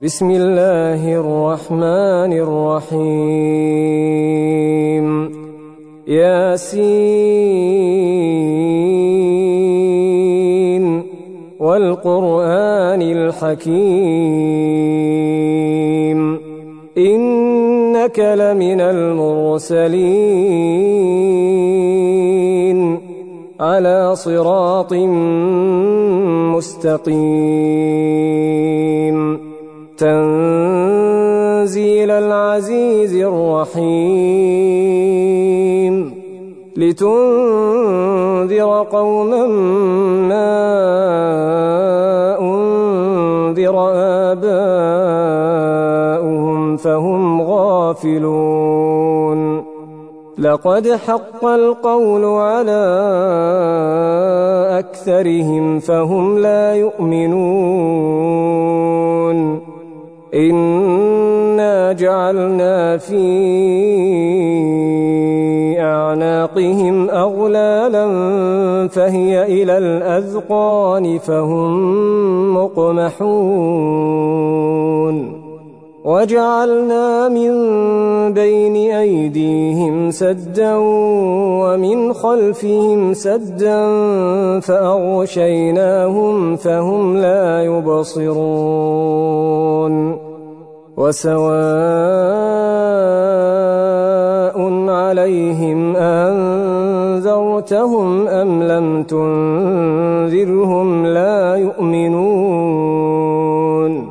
بسم الله الرحمن الرحيم ياسين والقرآن الحكيم إنك لمن المرسلين على صراط مستقيم تنزيل العزيز الرحيم لتنذر قوما ما أنذر آباؤهم فهم غافلون لقد حق القول على أكثرهم فهم لا يؤمنون إنا جعلنا في أعناقهم أغلالا فهي إلى الأذقان فهم مقمحون وجعلنا من بين أيديهم سدا ومن خلفهم سدا فأغشيناهم فهم لا يبصرون وسواء عليهم أنذرتهم أم لم تنذرهم لا يؤمنون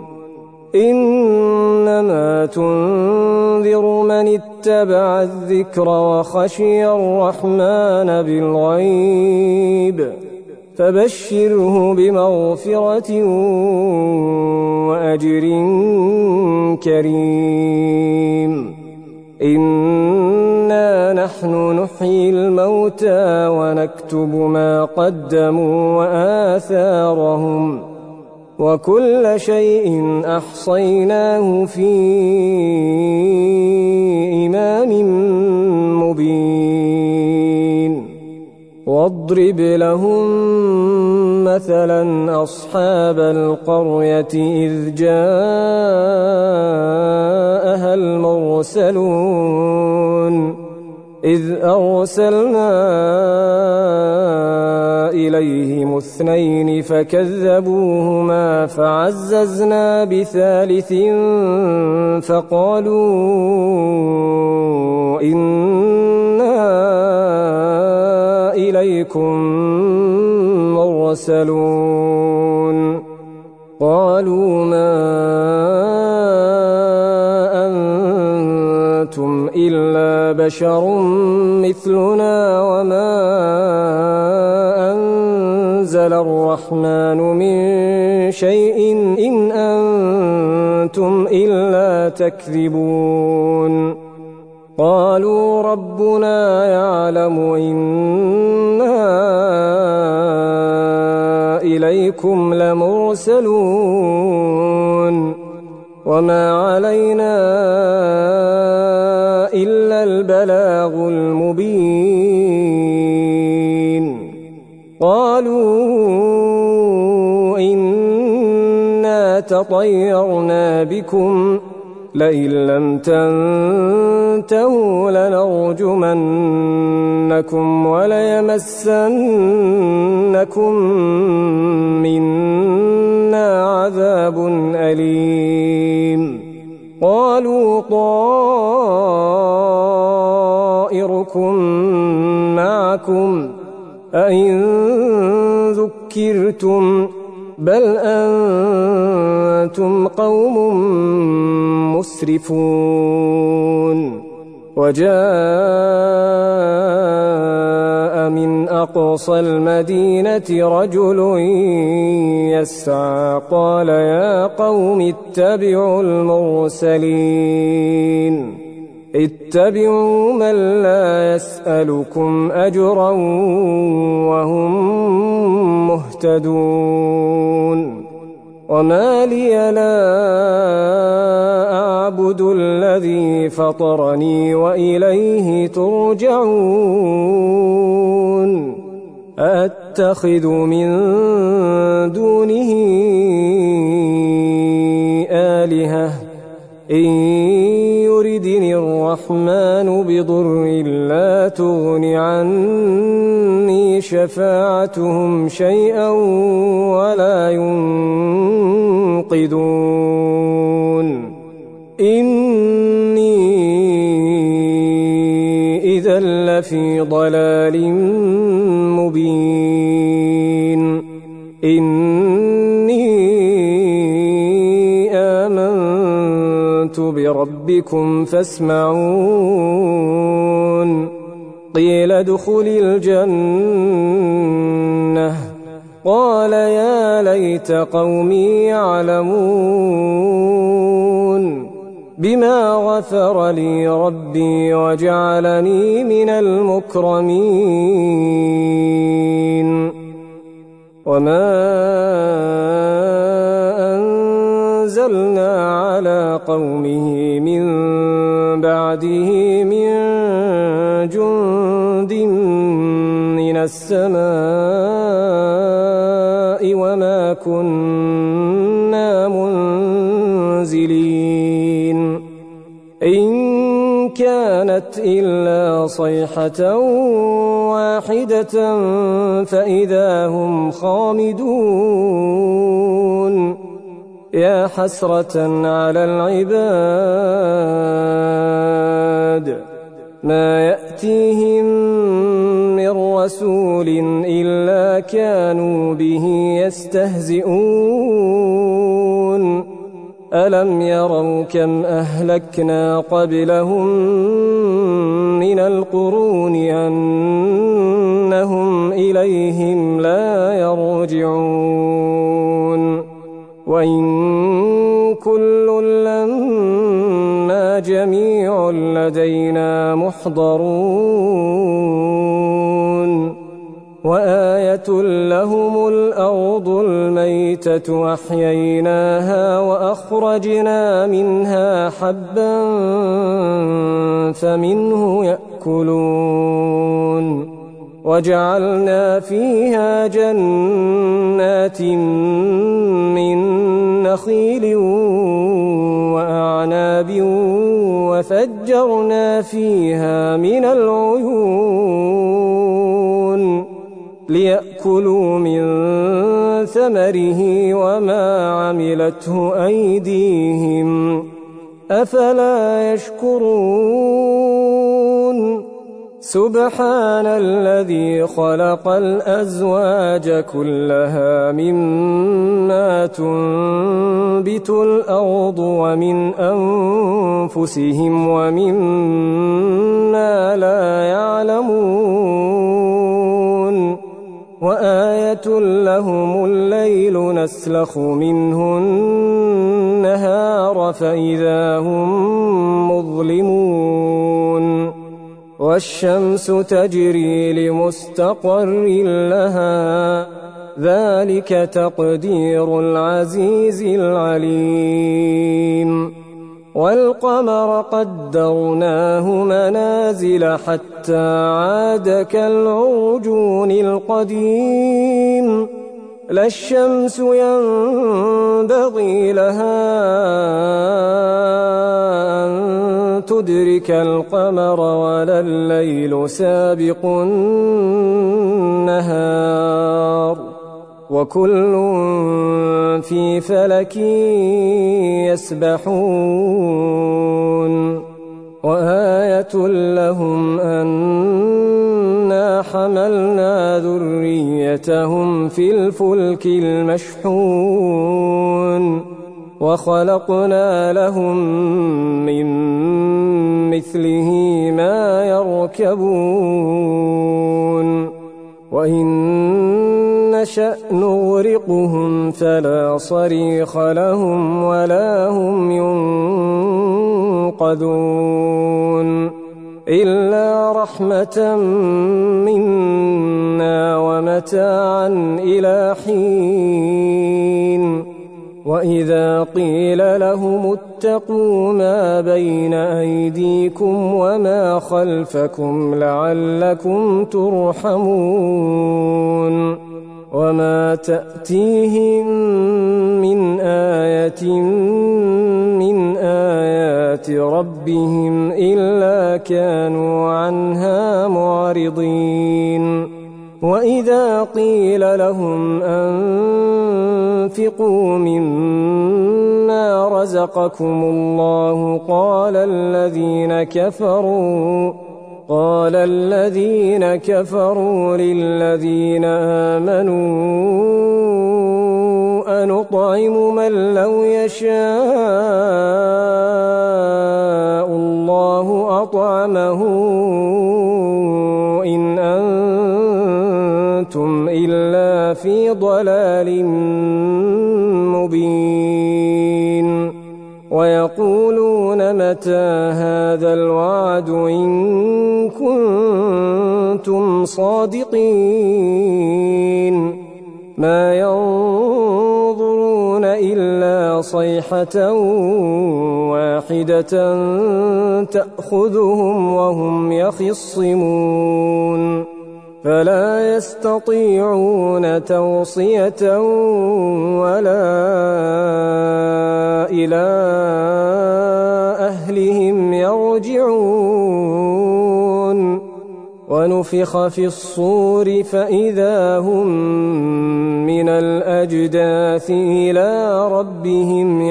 إنما تنذر من اتبع الذكر وخشي الرحمن بالغيب فبشره بمغفرة وأجر كريم إنا نحن نحيي الموتى ونكتب ما قدموا وآثارهم وكل شيء أحصيناه في إمام مبين واضرب لهم مثلا أصحاب القرية إذ جاءها المرسلون إذ أرسلنا إليهم اثنين فكذبوهما فعززنا بثالث فقالوا إنا إليكم مرسلون قالوا ما أنتم إلا بشر مثلنا وما أنزل الرحمن من شيء إن أنتم إلا تكذبون قالوا ربنا يعلم إنا إليكم لمرسلون وما علينا إلا البلاغ المبين قالوا إنا تطيرنا بكم لئن لم تنتهوا لنرجمنكم وليمسنكم منا عذاب أليم قالوا طائركم معكم أئن ذكرتم بل أنتم قوم مسرفون وجاء من أقصى المدينة رجل يسعى قال يا قوم اتبعوا المرسلين اتبعوا من لا يسألكم أجرا وهم مهتدون وما لي لا أعبد الذي فطرني وإليه ترجعون أأتخذ من دونه آلهة إن يردني الرحمن بضر لا تغن عني شفاعتهم شيئا ولا ينقذون إني إذا لفي ضلال مبين إني آمنت بربكم فاسمعون قيل ادخل الجنة قال يا ليت قومي يعلمون بما غفر لي ربي وجعلني من المكرمين وما أنزلنا على قومه من بعده من جند من السماء وما كنا منزلين إن كانت إلا صيحة واحدة فإذا هم خامدون يا حسرة على العباد ما يأتيهم من رسول إلا كانوا به يستهزئون ألم يروا كم أهلكنا قبلهم من القرون أنهم إليهم لا يرجعون وإن كل لما جميع لدينا محضرون وآية لهم الأرض الميتة أحييناها وأخرجنا منها حبا فمنه يأكلون وجعلنا فيها جنات من نخيل وأعناب وفجرنا فيها من العيون ليأكلوا من ثمره وما عملته أيديهم أفلا يشكرون سبحان الذي خلق الأزواج كلها مما تنبت الأرض ومن أنفسهم ومما لا يعلمون وآية لهم الليل نسلخ منه النهار فإذا هم مظلمون والشمس تجري لمستقر لها ذلك تقدير العزيز العليم والقمر قدرناه منازل حتى عاد كالعرجون القديم لا الشمس ينبغي لها أن تدرك القمر ولا الليل سابق النهار وكل في فلك يسبحون وآية لهم أنا حملنا ذريتهم في الفلك المشحون وخلقنا لهم من مثله ما يركبون وإن نشأ نغرقهم فلا صريخ لهم ولا هم ينقذون إلا رحمة منا ومتاعا إلى حين وإذا قيل لهم اتقوا ما بين أيديكم وما خلفكم لعلكم ترحمون وما تأتيهم من آية من آيات ربهم إلا كانوا عنها معرضين وإذا قيل لهم أنفقوا مما رزقكم الله قال الذين كفروا للذين آمنوا أنطعم من لو يشاء الله أطعمه إن أنتم إلا في ضلال مبين ويقولون متى هذا الوعد إن كنتم صادقين ما ينظرون إلا صيحة واحدة تأخذهم وهم يخصمون فلا يستطيعون توصية ولا إلى أهلهم يرجعون ونفخ في الصور فإذا هم من الأجداث إلى ربهم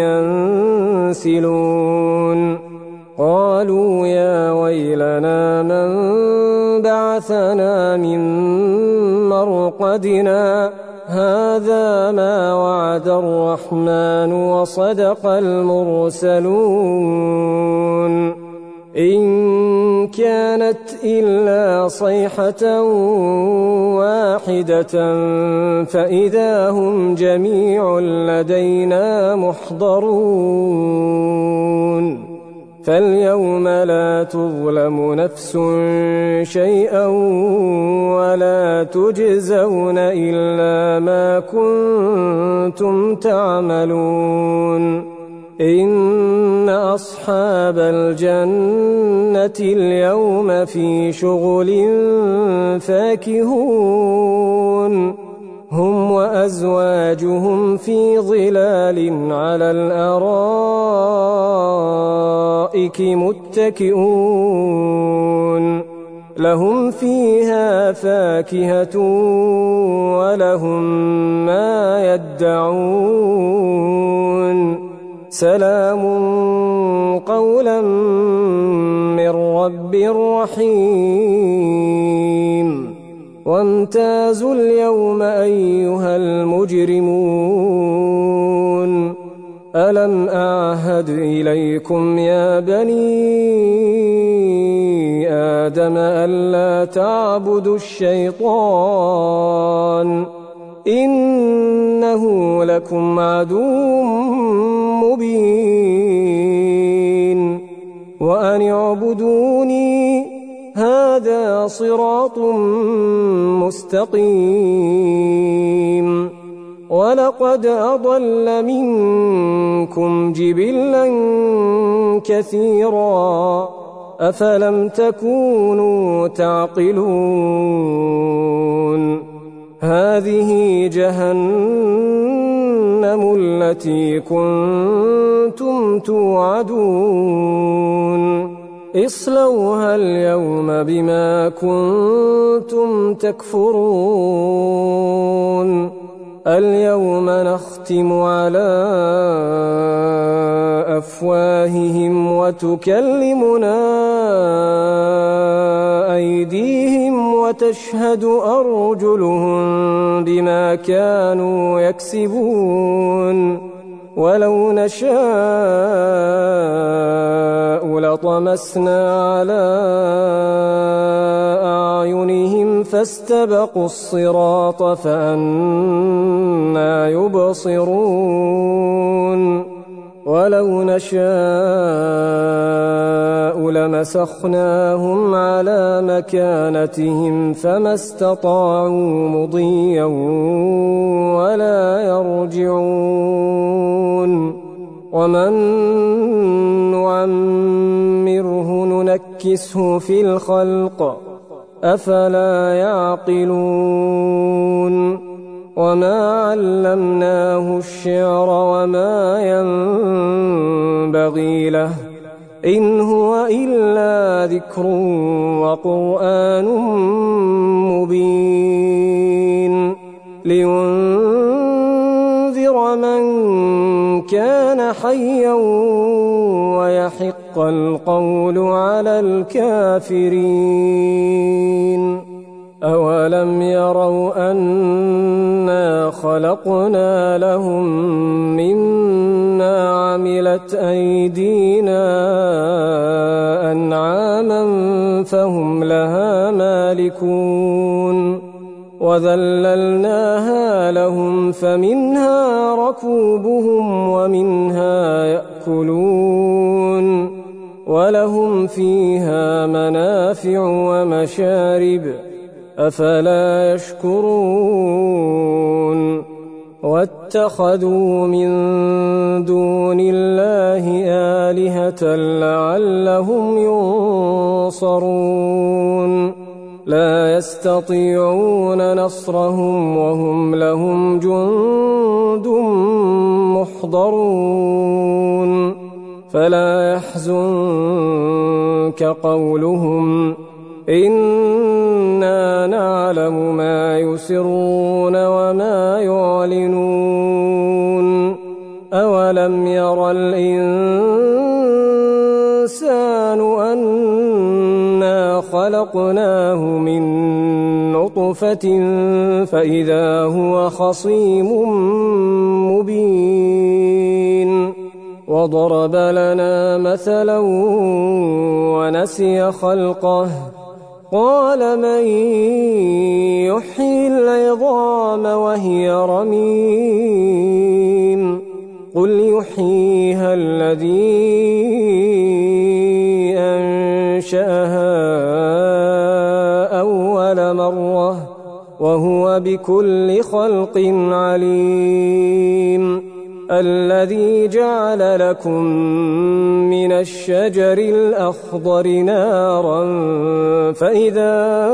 ينسلون قالوا يا ويلنا من بعثنا من مرقدنا هذا ما وعد الرحمن وصدق المرسلون إن كانت إلا صيحة واحدة فإذا هم جميع لدينا محضرون فاليوم لا تظلم نفس شيئا ولا تجزون إلا ما كنتم تعملون إن أصحاب الجنة اليوم في شغل فاكهون هم وأزواجهم في ظلال على الأرائك متكئون لهم فيها فاكهة ولهم ما يدعون سلام قولا من رب رحيم وامتازوا اليوم أيها المجرمون ألم أعهد إليكم يا بني آدم ألا تعبدوا الشيطان إنه لكم عدو مبين وأن اعبدوني هذا صراط مستقيم ولقد أضل منكم جبلا كثيرا أفلم تكونوا تعقلون هذه جهنم التي كنتم توعدون اصلوها اليوم بما كنتم تكفرون اليوم نختم على أفواههم وتكلمنا أيديهم وتشهد أرجلهم بما كانوا يكسبون ولو نشاء لطمسنا على أعينهم فاستبقوا الصراط فأنى يبصرون ولو نشاء لمسخناهم على مكانتهم فما استطاعوا مضيا ولا يرجعون ومن نعمره ننكسه في الخلق أفلا يعقلون وما علمناه الشعر وما ينبغي له إن هو إلا ذكر وقرآن مبين لينذر من كان حيا ويحق القول على الكافرين أولم يروا أنا خلقنا لهم مما عملت أيدينا أنعاما فهم لها مالكون وذللناها لهم فمنها ركوبهم ومنها يأكلون ولهم فيها منافع ومشارب أفلا يشكرون واتخذوا من دون الله آلهة لعلهم ينصرون لا يستطيعون نصرهم وهم لهم جند محضرون فلا يحزنك قولهم إنا نعلم ما يسرون وما يعلنون أولم ير الإنسان أنا خلقناه من نطفة فإذا هو خصيم مبين وضرب لنا مثلا ونسي خلقه قال من يحيي العظام وهي رميم قل يحييها الذي أنشأها أول مرة وهو بكل خلق عليم الذي جعل لكم من الشجر الأخضر نارا فإذا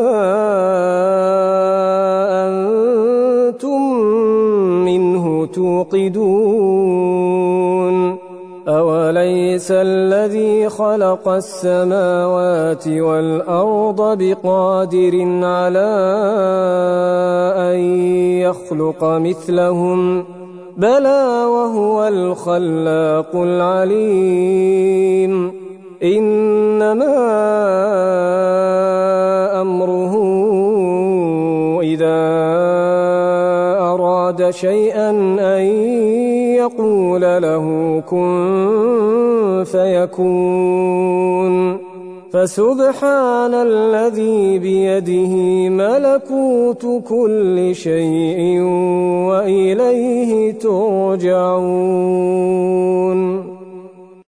أنتم منه توقدون أوليس الذي خلق السماوات والأرض بقادر على أن يخلق مثلهم بلى وهو الخلاق العليم إنما أمره إذا أراد شيئا أن يقول له كن فيكون فسبحان الذي بيده ملكوت كل شيء وإليه ترجعون